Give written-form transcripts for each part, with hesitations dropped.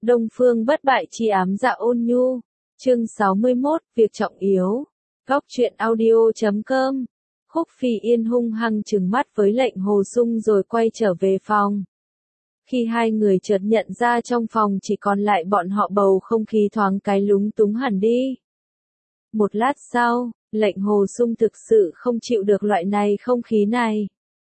Đông phương bất bại chi ám dạ ôn nhu. Chương 61, việc trọng yếu. Góc truyện audio.com. Khúc Phi Yên hung hăng trừng mắt với lệnh Hồ Sung rồi quay trở về phòng. Khi hai người chợt nhận ra trong phòng chỉ còn lại bọn họ, bầu không khí thoáng cái lúng túng hẳn đi. Một lát sau, lệnh Hồ Sung thực sự không chịu được loại này không khí này.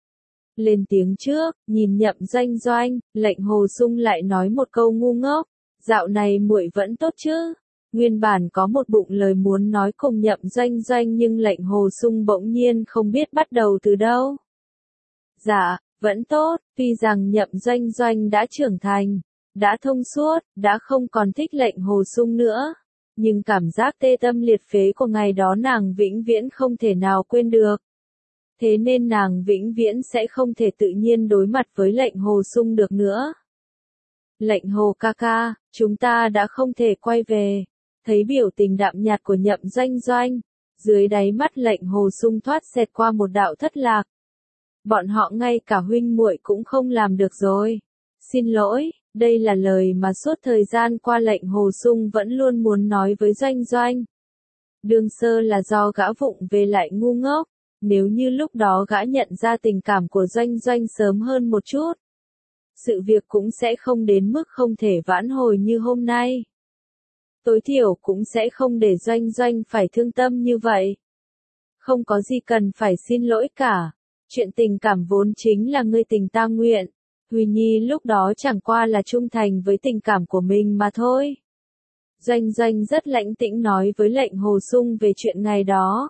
Lên tiếng trước, nhìn Nhậm Doanh Doanh, lệnh Hồ Sung lại nói một câu ngu ngốc, dạo này muội vẫn tốt chứ? Nguyên bản có một bụng lời muốn nói cùng Nhậm Doanh Doanh nhưng lệnh Hồ Sung bỗng nhiên không biết bắt đầu từ đâu. Dạ, vẫn tốt, tuy rằng Nhậm Doanh Doanh đã trưởng thành, đã thông suốt, đã không còn thích lệnh Hồ Sung nữa. Nhưng cảm giác tê tâm liệt phế của ngày đó nàng vĩnh viễn không thể nào quên được. Thế nên nàng vĩnh viễn sẽ không thể tự nhiên đối mặt với lệnh Hồ Sung được nữa. Lệnh Hồ ca ca, chúng ta đã không thể quay về. Thấy biểu tình đạm nhạt của Nhậm Doanh Doanh, dưới đáy mắt lệnh Hồ Sung thoát xẹt qua một đạo thất lạc. Bọn họ ngay cả huynh muội cũng không làm được rồi. Xin lỗi, đây là lời mà suốt thời gian qua lệnh Hồ Sung vẫn luôn muốn nói với Doanh Doanh. Đương sơ là do gã vụng về lại ngu ngốc. Nếu như lúc đó gã nhận ra tình cảm của Doanh Doanh sớm hơn một chút, sự việc cũng sẽ không đến mức không thể vãn hồi như hôm nay. Tối thiểu cũng sẽ không để Doanh Doanh phải thương tâm như vậy. Không có gì cần phải xin lỗi cả. Chuyện tình cảm vốn chính là ngươi tình ta nguyện. Huy Nhi lúc đó chẳng qua là trung thành với tình cảm của mình mà thôi. Doanh Doanh rất lãnh tĩnh nói với lệnh Hồ Sung về chuyện ngày đó.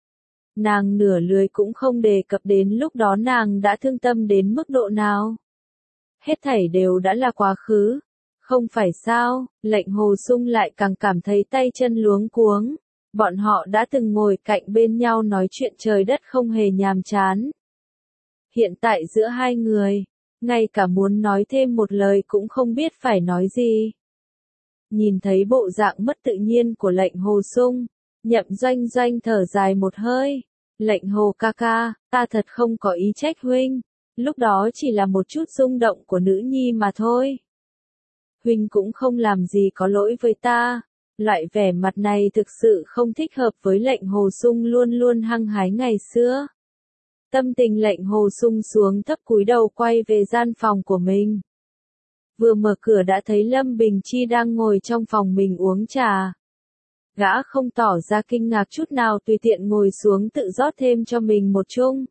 Nàng nửa lười cũng không đề cập đến lúc đó nàng đã thương tâm đến mức độ nào. Hết thảy đều đã là quá khứ. Không phải sao, lệnh Hồ Sung lại càng cảm thấy tay chân luống cuống. Bọn họ đã từng ngồi cạnh bên nhau nói chuyện trời đất không hề nhàm chán. Hiện tại giữa hai người, ngay cả muốn nói thêm một lời cũng không biết phải nói gì. Nhìn thấy bộ dạng mất tự nhiên của lệnh Hồ Sung, Nhậm Doanh Doanh thở dài một hơi. Lệnh Hồ ca ca, ta thật không có ý trách huynh. Lúc đó chỉ là một chút rung động của nữ nhi mà thôi. Huynh cũng không làm gì có lỗi với ta. Loại vẻ mặt này thực sự không thích hợp với lệnh Hồ Sung luôn luôn hăng hái ngày xưa. Tâm tình lệnh Hồ Sung xuống thấp cúi đầu quay về gian phòng của mình. Vừa mở cửa đã thấy Lâm Bình Chi đang ngồi trong phòng mình uống trà. Gã không tỏ ra kinh ngạc chút nào, tùy tiện ngồi xuống tự rót thêm cho mình một chung.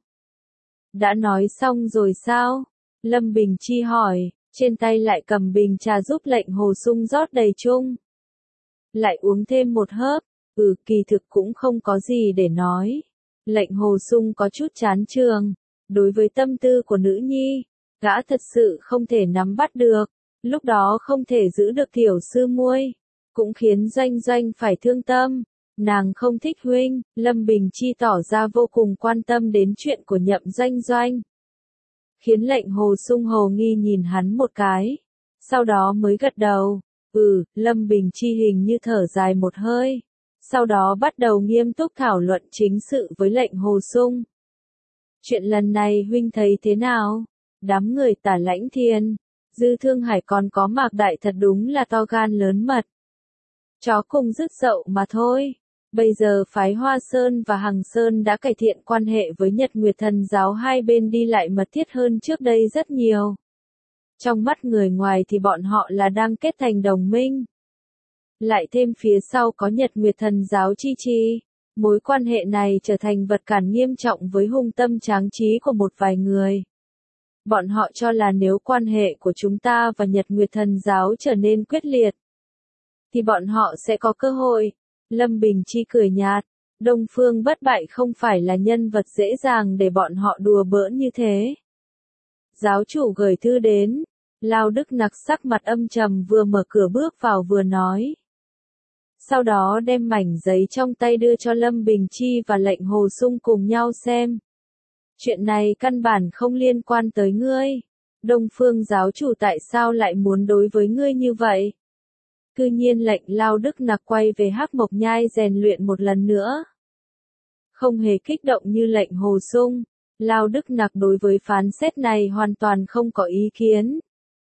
Đã nói xong rồi sao? Lâm Bình Chi hỏi, trên tay lại cầm bình trà giúp lệnh Hồ Sung rót đầy chung. Lại uống thêm một hớp, kỳ thực cũng không có gì để nói. Lệnh Hồ Sung có chút chán chường. Đối với tâm tư của nữ nhi, gã thật sự không thể nắm bắt được. Lúc đó không thể giữ được tiểu sư muội, cũng khiến Doanh Doanh phải thương tâm. Nàng không thích huynh. Lâm Bình Chi tỏ ra vô cùng quan tâm đến chuyện của Nhậm Doanh Doanh. Khiến lệnh Hồ Sung hồ nghi nhìn hắn một cái. Sau đó mới gật đầu. Lâm Bình Chi hình như thở dài một hơi. Sau đó bắt đầu nghiêm túc thảo luận chính sự với lệnh Hồ Sung. Chuyện lần này huynh thấy thế nào? Đám người Tả Lãnh Thiên, Dư Thương Hải còn có Mạc Đại thật đúng là to gan lớn mật. Chó cùng rứt dậu mà thôi. Bây giờ phái Hoa Sơn và Hằng Sơn đã cải thiện quan hệ với Nhật Nguyệt Thần giáo, hai bên đi lại mật thiết hơn trước đây rất nhiều. Trong mắt người ngoài thì bọn họ là đang kết thành đồng minh. Lại thêm phía sau có Nhật Nguyệt Thần giáo chi trì. Mối quan hệ này trở thành vật cản nghiêm trọng với hung tâm tráng trí của một vài người. Bọn họ cho là nếu quan hệ của chúng ta và Nhật Nguyệt Thần giáo trở nên quyết liệt, thì bọn họ sẽ có cơ hội. Lâm Bình Chi cười nhạt, Đông Phương bất bại không phải là nhân vật dễ dàng để bọn họ đùa bỡn như thế. Giáo chủ gửi thư đến. Lao Đức Nặc sắc mặt âm trầm vừa mở cửa bước vào vừa nói. Sau đó đem mảnh giấy trong tay đưa cho Lâm Bình Chi và lệnh Hồ Sung cùng nhau xem. Chuyện này căn bản không liên quan tới ngươi. Đông Phương giáo chủ tại sao lại muốn đối với ngươi như vậy? Cư nhiên lệnh Lao Đức Nặc quay về Hắc Mộc Nhai rèn luyện một lần nữa. Không hề kích động như lệnh Hồ Sung. Lao Đức Nặc đối với phán xét này hoàn toàn không có ý kiến.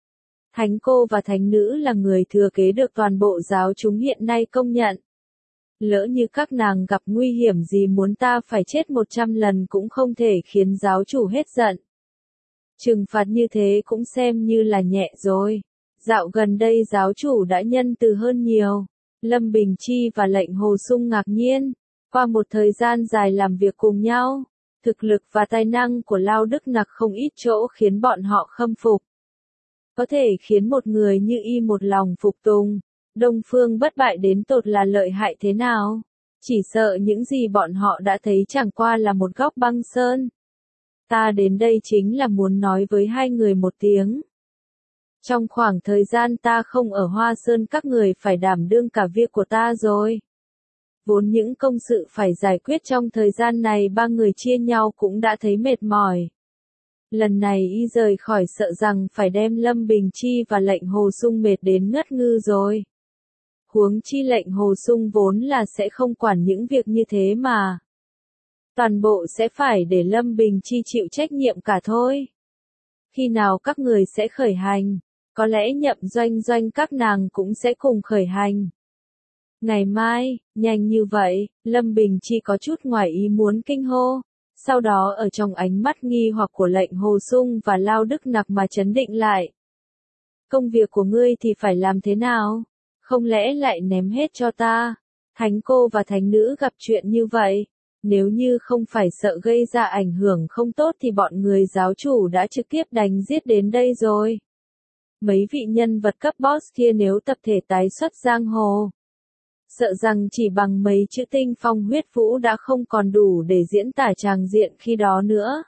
Thánh cô và thánh nữ là người thừa kế được toàn bộ giáo chúng hiện nay công nhận. Lỡ như các nàng gặp nguy hiểm gì muốn ta phải chết 100 lần cũng không thể khiến giáo chủ hết giận. Trừng phạt như thế cũng xem như là nhẹ rồi. Dạo gần đây giáo chủ đã nhân từ hơn nhiều. Lâm Bình Chi và lệnh Hồ Sung ngạc nhiên. Qua một thời gian dài làm việc cùng nhau, thực lực và tài năng của Lao Đức Nặc không ít chỗ khiến bọn họ khâm phục. Có thể khiến một người như y một lòng phục tùng. Đông Phương bất bại đến tột là lợi hại thế nào? Chỉ sợ những gì bọn họ đã thấy chẳng qua là một góc băng sơn. Ta đến đây chính là muốn nói với hai người một tiếng. Trong khoảng thời gian ta không ở Hoa Sơn các người phải đảm đương cả việc của ta rồi. Vốn những công sự phải giải quyết trong thời gian này ba người chia nhau cũng đã thấy mệt mỏi. Lần này y rời khỏi sợ rằng phải đem Lâm Bình Chi và lệnh Hồ Sung mệt đến ngất ngư rồi. Huống chi lệnh Hồ Sung vốn là sẽ không quản những việc như thế mà. Toàn bộ sẽ phải để Lâm Bình Chi chịu trách nhiệm cả thôi. Khi nào các người sẽ khởi hành, có lẽ Nhậm Doanh Doanh các nàng cũng sẽ cùng khởi hành. Ngày mai, nhanh như vậy, Lâm Bình Chi có chút ngoài ý muốn kinh hô. Sau đó ở trong ánh mắt nghi hoặc của lệnh Hồ Sung và Lao Đức Nặc mà chấn định lại. Công việc của ngươi thì phải làm thế nào? Không lẽ lại ném hết cho ta? Thánh cô và thánh nữ gặp chuyện như vậy. Nếu như không phải sợ gây ra ảnh hưởng không tốt thì bọn người giáo chủ đã trực tiếp đánh giết đến đây rồi. Mấy vị nhân vật cấp boss kia nếu tập thể tái xuất giang hồ. Sợ rằng chỉ bằng mấy chữ tinh phong huyết vũ đã không còn đủ để diễn tả tràng diện khi đó nữa.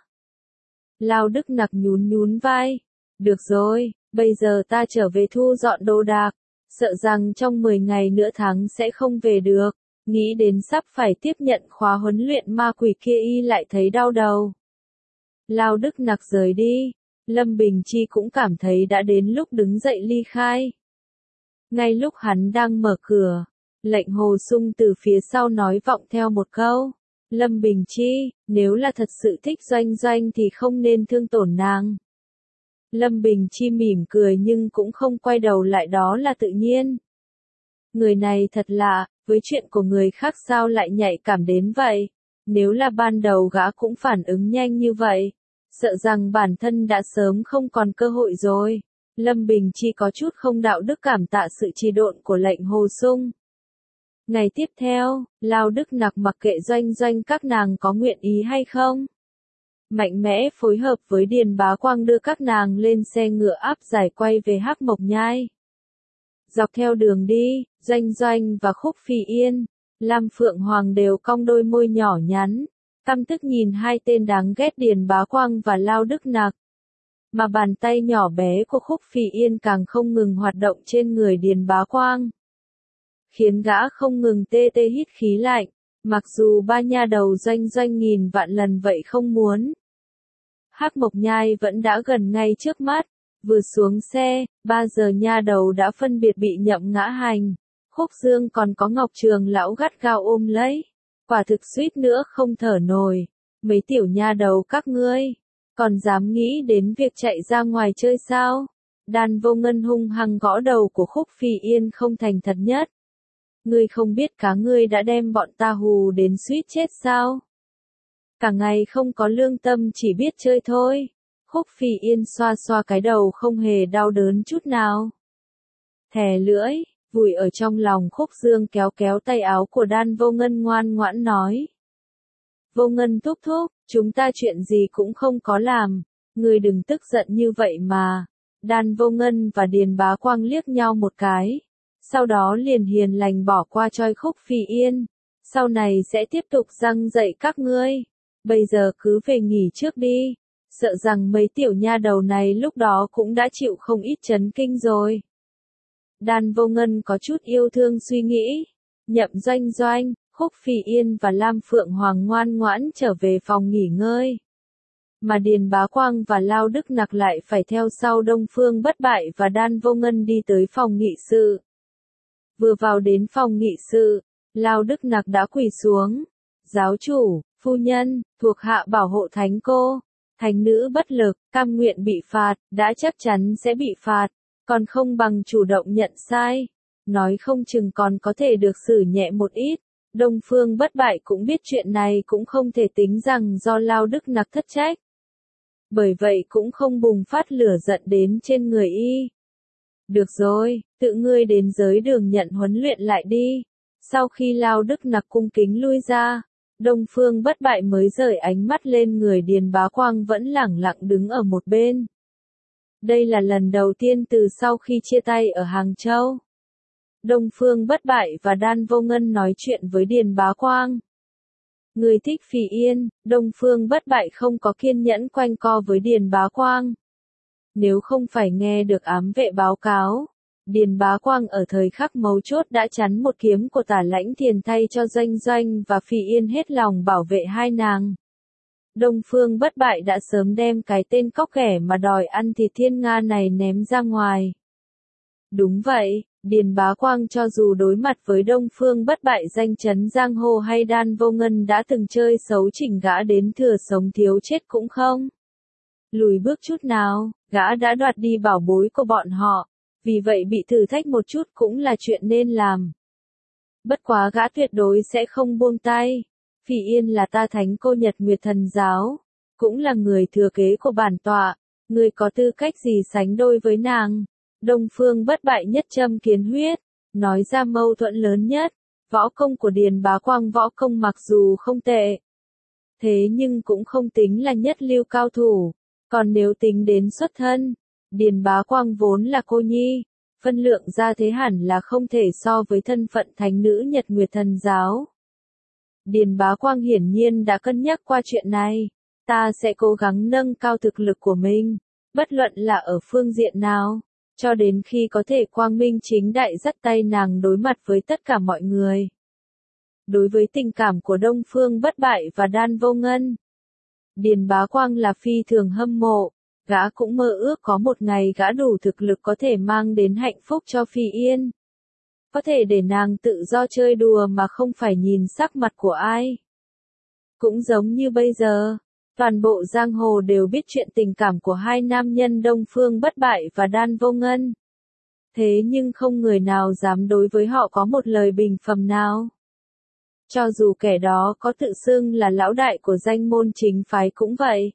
Lao Đức Nặc nhún nhún vai. Được rồi, bây giờ ta trở về thu dọn đồ đạc. Sợ rằng trong 10 ngày nữa tháng sẽ không về được. Nghĩ đến sắp phải tiếp nhận khóa huấn luyện ma quỷ kia y lại thấy đau đầu. Lao Đức Nặc rời đi. Lâm Bình Chi cũng cảm thấy đã đến lúc đứng dậy ly khai. Ngay lúc hắn đang mở cửa, lệnh Hồ Sung từ phía sau nói vọng theo một câu. Lâm Bình Chi, nếu là thật sự thích Doanh Doanh thì không nên thương tổn nàng. Lâm Bình Chi mỉm cười nhưng cũng không quay đầu lại, đó là tự nhiên. Người này thật lạ, với chuyện của người khác sao lại nhạy cảm đến vậy? Nếu là ban đầu gã cũng phản ứng nhanh như vậy, sợ rằng bản thân đã sớm không còn cơ hội rồi. Lâm Bình Chi có chút không đạo đức cảm tạ sự trì độn của lệnh Hồ Sung. Ngày tiếp theo, Lao Đức Nặc mặc kệ Doanh Doanh các nàng có nguyện ý hay không. Mạnh mẽ phối hợp với Điền Bá Quang đưa các nàng lên xe ngựa áp giải quay về Hắc Mộc Nhai. Dọc theo đường đi, Doanh Doanh và Khúc Phi Yên, Lam Phượng Hoàng đều cong đôi môi nhỏ nhắn, căm tức nhìn hai tên đáng ghét Điền Bá Quang và Lao Đức Nặc. Mà bàn tay nhỏ bé của Khúc Phi Yên càng không ngừng hoạt động trên người Điền Bá Quang, khiến gã không ngừng tê tê hít khí lạnh, mặc dù ba nha đầu Doanh Doanh nghìn vạn lần vậy không muốn. Hắc Mộc Nhai vẫn đã gần ngay trước mắt, vừa xuống xe, 3 giờ nha đầu đã phân biệt bị Nhậm Ngã Hành, Khúc Dương còn có Ngọc Trường lão gắt gao ôm lấy. Quả thực suýt nữa không thở nổi. Mấy tiểu nha đầu các ngươi, còn dám nghĩ đến việc chạy ra ngoài chơi sao? Đan Vô Ngân hung hăng gõ đầu của Khúc Phi Yên không thành thật nhất. Ngươi không biết cá ngươi đã đem bọn ta hù đến suýt chết sao? Cả ngày không có lương tâm chỉ biết chơi thôi. Khúc Phi Yên xoa xoa cái đầu không hề đau đớn chút nào. Thè lưỡi, vùi ở trong lòng Khúc Dương kéo kéo tay áo của Đan Vô Ngân ngoan ngoãn nói. Vô Ngân thúc thúc, chúng ta chuyện gì cũng không có làm, ngươi đừng tức giận như vậy mà. Đan Vô Ngân và Điền Bá Quang liếc nhau một cái, sau đó liền hiền lành bỏ qua choi Khúc Phi Yên. Sau này sẽ tiếp tục răng dạy các ngươi, bây giờ cứ về nghỉ trước đi, sợ rằng mấy tiểu nha đầu này lúc đó cũng đã chịu không ít chấn kinh rồi. Đan Vô Ngân có chút yêu thương suy nghĩ. Nhậm Doanh Doanh, Khúc Phi Yên và Lam Phượng Hoàng ngoan ngoãn trở về phòng nghỉ ngơi. Mà Điền Bá Quang và Lao Đức Nặc lại phải theo sau Đông Phương Bất Bại và Đan Vô Ngân đi tới phòng nghị sự. Vừa vào đến phòng nghị sự, Lao Đức Nặc đã quỳ xuống. Giáo chủ, phu nhân, thuộc hạ bảo hộ thánh cô. Thánh nữ bất lực, cam nguyện bị phạt, đã chắc chắn sẽ bị phạt. Còn không bằng chủ động nhận sai. Nói không chừng còn có thể được xử nhẹ một ít. Đông Phương Bất Bại cũng biết chuyện này cũng không thể tính rằng do Lao Đức Nặc thất trách. Bởi vậy cũng không bùng phát lửa giận đến trên người y. Được rồi, tự ngươi đến giới đường nhận huấn luyện lại đi. Sau khi Lao Đức Nặc cung kính lui ra, Đông Phương Bất Bại mới rời ánh mắt lên người Điền Bá Quang vẫn lẳng lặng đứng ở một bên. Đây là lần đầu tiên từ sau khi chia tay ở Hàng Châu. Đông Phương Bất Bại và Đan Vô Ngân nói chuyện với Điền Bá Quang. Người thích Phì Yên, Đông Phương Bất Bại không có kiên nhẫn quanh co với Điền Bá Quang. Nếu không phải nghe được ám vệ báo cáo, Điền Bá Quang ở thời khắc mấu chốt đã chắn một kiếm của Tả Lãnh Thiền thay cho Doanh Doanh và Phì Yên hết lòng bảo vệ hai nàng. Đông Phương Bất Bại đã sớm đem cái tên cóc ghẻ mà đòi ăn thịt Thiên Nga này ném ra ngoài. Đúng vậy, Điền Bá Quang cho dù đối mặt với Đông Phương Bất Bại danh chấn giang hồ hay Đan Vô Ngân đã từng chơi xấu chỉnh gã đến thừa sống thiếu chết cũng không lùi bước chút nào, gã đã đoạt đi bảo bối của bọn họ, vì vậy bị thử thách một chút cũng là chuyện nên làm. Bất quá gã tuyệt đối sẽ không buông tay. Phì Yên là ta thánh cô Nhật Nguyệt Thần Giáo, cũng là người thừa kế của bản tọa, người có tư cách gì sánh đôi với nàng. Đông Phương Bất Bại nhất châm kiến huyết, nói ra mâu thuẫn lớn nhất, võ công của Điền Bá Quang võ công mặc dù không tệ, thế nhưng cũng không tính là nhất lưu cao thủ, còn nếu tính đến xuất thân, Điền Bá Quang vốn là cô nhi, phân lượng ra thế hẳn là không thể so với thân phận thánh nữ Nhật Nguyệt Thần Giáo. Điền Bá Quang hiển nhiên đã cân nhắc qua chuyện này, ta sẽ cố gắng nâng cao thực lực của mình, bất luận là ở phương diện nào, cho đến khi có thể quang minh chính đại dắt tay nàng đối mặt với tất cả mọi người. Đối với tình cảm của Đông Phương Bất Bại và Đan Vô Ngân, Điền Bá Quang là phi thường hâm mộ, gã cũng mơ ước có một ngày gã đủ thực lực có thể mang đến hạnh phúc cho Phì Yên. Có thể để nàng tự do chơi đùa mà không phải nhìn sắc mặt của ai. Cũng giống như bây giờ, toàn bộ giang hồ đều biết chuyện tình cảm của hai nam nhân Đông Phương Bất Bại và Đan Vô Ngân. Thế nhưng không người nào dám đối với họ có một lời bình phẩm nào. Cho dù kẻ đó có tự xưng là lão đại của danh môn chính phái cũng vậy.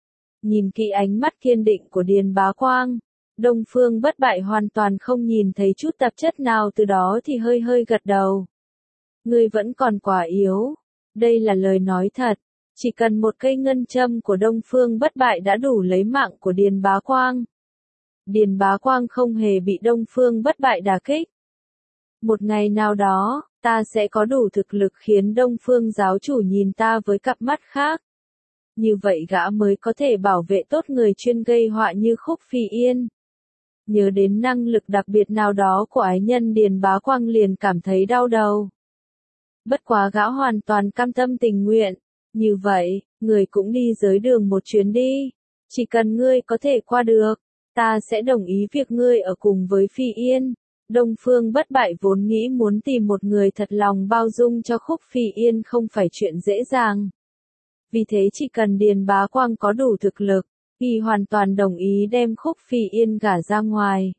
Nhìn kỹ ánh mắt kiên định của Điền Bá Quang, Đông Phương Bất Bại hoàn toàn không nhìn thấy chút tạp chất nào từ đó thì hơi hơi gật đầu. Ngươi vẫn còn quá yếu. Đây là lời nói thật. Chỉ cần một cây ngân châm của Đông Phương Bất Bại đã đủ lấy mạng của Điền Bá Quang. Điền Bá Quang không hề bị Đông Phương Bất Bại đả kích. Một ngày nào đó, ta sẽ có đủ thực lực khiến Đông Phương giáo chủ nhìn ta với cặp mắt khác. Như vậy gã mới có thể bảo vệ tốt người chuyên gây họa như Khúc Phì Yên. Nhớ đến năng lực đặc biệt nào đó của ái nhân Điền Bá Quang liền cảm thấy đau đầu. Bất quá gã hoàn toàn cam tâm tình nguyện. Như vậy, người cũng đi giới đường một chuyến đi. Chỉ cần ngươi có thể qua được, ta sẽ đồng ý việc ngươi ở cùng với Phì Yên. Đông Phương Bất Bại vốn nghĩ muốn tìm một người thật lòng bao dung cho Khúc Phì Yên không phải chuyện dễ dàng. Vì thế chỉ cần Điền Bá Quang có đủ thực lực, y hoàn toàn đồng ý đem Khúc Phì Yên gả ra ngoài.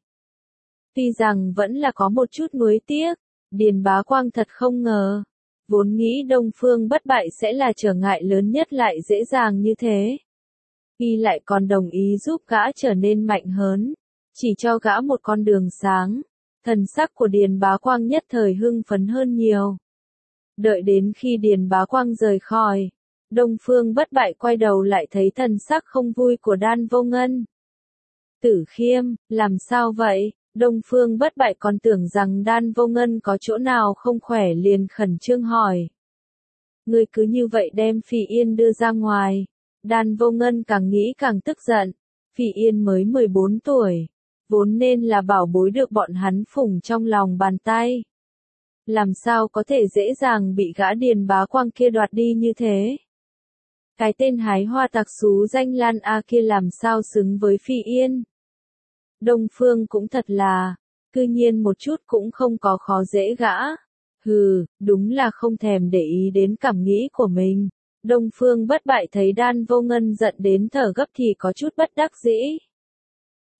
Tuy rằng vẫn là có một chút nuối tiếc, Điền Bá Quang thật không ngờ. Vốn nghĩ Đông Phương Bất Bại sẽ là trở ngại lớn nhất lại dễ dàng như thế. Y lại còn đồng ý giúp gã trở nên mạnh hơn, chỉ cho gã một con đường sáng. Thần sắc của Điền Bá Quang nhất thời hưng phấn hơn nhiều. Đợi đến khi Điền Bá Quang rời khỏi, Đông Phương Bất Bại quay đầu lại thấy thần sắc không vui của Đan Vô Ngân. Tử Khiêm, làm sao vậy? Đông Phương Bất Bại còn tưởng rằng Đan Vô Ngân có chỗ nào không khỏe liền khẩn trương hỏi. Ngươi cứ như vậy đem Phì Yên đưa ra ngoài. Đan Vô Ngân càng nghĩ càng tức giận. Phì Yên mới 14 tuổi. Vốn nên là bảo bối được bọn hắn phủng trong lòng bàn tay. Làm sao có thể dễ dàng bị gã Điền Bá Quang kia đoạt đi như thế? Cái tên hái hoa tặc xú danh Lan A kia làm sao xứng với Phì Yên? Đông Phương cũng thật là, cư nhiên một chút cũng không có khó dễ gã. Hừ, đúng là không thèm để ý đến cảm nghĩ của mình. Đông Phương Bất Bại thấy Đan Vô Ngân giận đến thở gấp thì có chút bất đắc dĩ.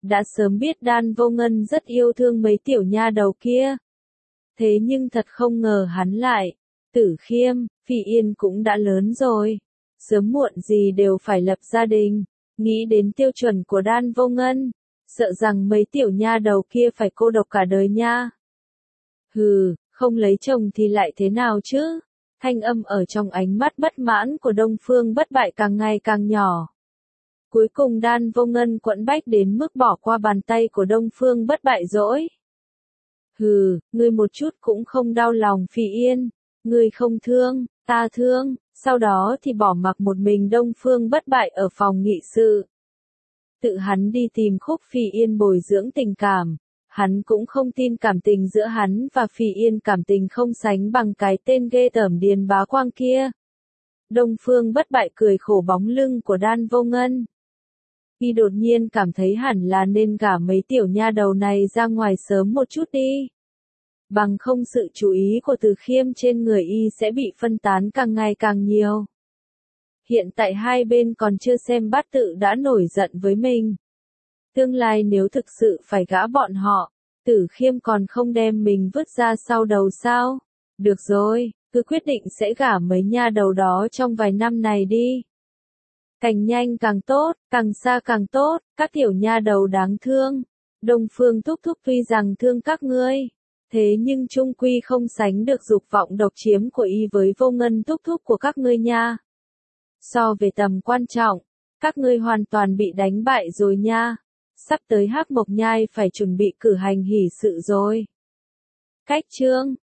đã sớm biết Đan Vô Ngân rất yêu thương mấy tiểu nha đầu kia. Thế nhưng thật không ngờ hắn lại, Tử Khiêm, Phi Yên cũng đã lớn rồi, sớm muộn gì đều phải lập gia đình, nghĩ đến tiêu chuẩn của Đan Vô Ngân, sợ rằng mấy tiểu nha đầu kia phải cô độc cả đời nha. Hừ, không lấy chồng thì lại thế nào chứ? Thanh âm ở trong ánh mắt bất mãn của Đông Phương Bất Bại càng ngày càng nhỏ. Cuối cùng Đan Vô Ngân quẫn bách đến mức bỏ qua bàn tay của Đông Phương Bất Bại dỗi. Hừ, ngươi một chút cũng không đau lòng Phi Yên, ngươi không thương, ta thương, sau đó thì bỏ mặc một mình Đông Phương Bất Bại ở phòng nghị sự. Tự hắn đi tìm Khúc Phi Yên bồi dưỡng tình cảm, hắn cũng không tin cảm tình giữa hắn và Phi Yên cảm tình không sánh bằng cái tên ghê tởm Điền Bá Quang kia. Đông Phương Bất Bại cười khổ bóng lưng của Đan Vô Ngân. Y đột nhiên cảm thấy hẳn là nên gả mấy tiểu nha đầu này ra ngoài sớm một chút đi. Bằng không sự chú ý của Từ Khiêm trên người y sẽ bị phân tán càng ngày càng nhiều. Hiện tại hai bên còn chưa xem bát tự đã nổi giận với mình. Tương lai nếu thực sự phải gã bọn họ, Tử Khiêm còn không đem mình vứt ra sau đầu sao? Được rồi, cứ quyết định sẽ gả mấy nha đầu đó trong vài năm này đi. Càng nhanh càng tốt, càng xa càng tốt, các tiểu nha đầu đáng thương. Đông Phương Thúc Thúc tuy rằng thương các ngươi, thế nhưng chung quy không sánh được dục vọng độc chiếm của y với Vô Ngân Thúc Thúc của các ngươi nha. So về tầm quan trọng, các ngươi hoàn toàn bị đánh bại rồi nha. Sắp tới Hắc Mộc Nhai phải chuẩn bị cử hành hỷ sự rồi. Cách chương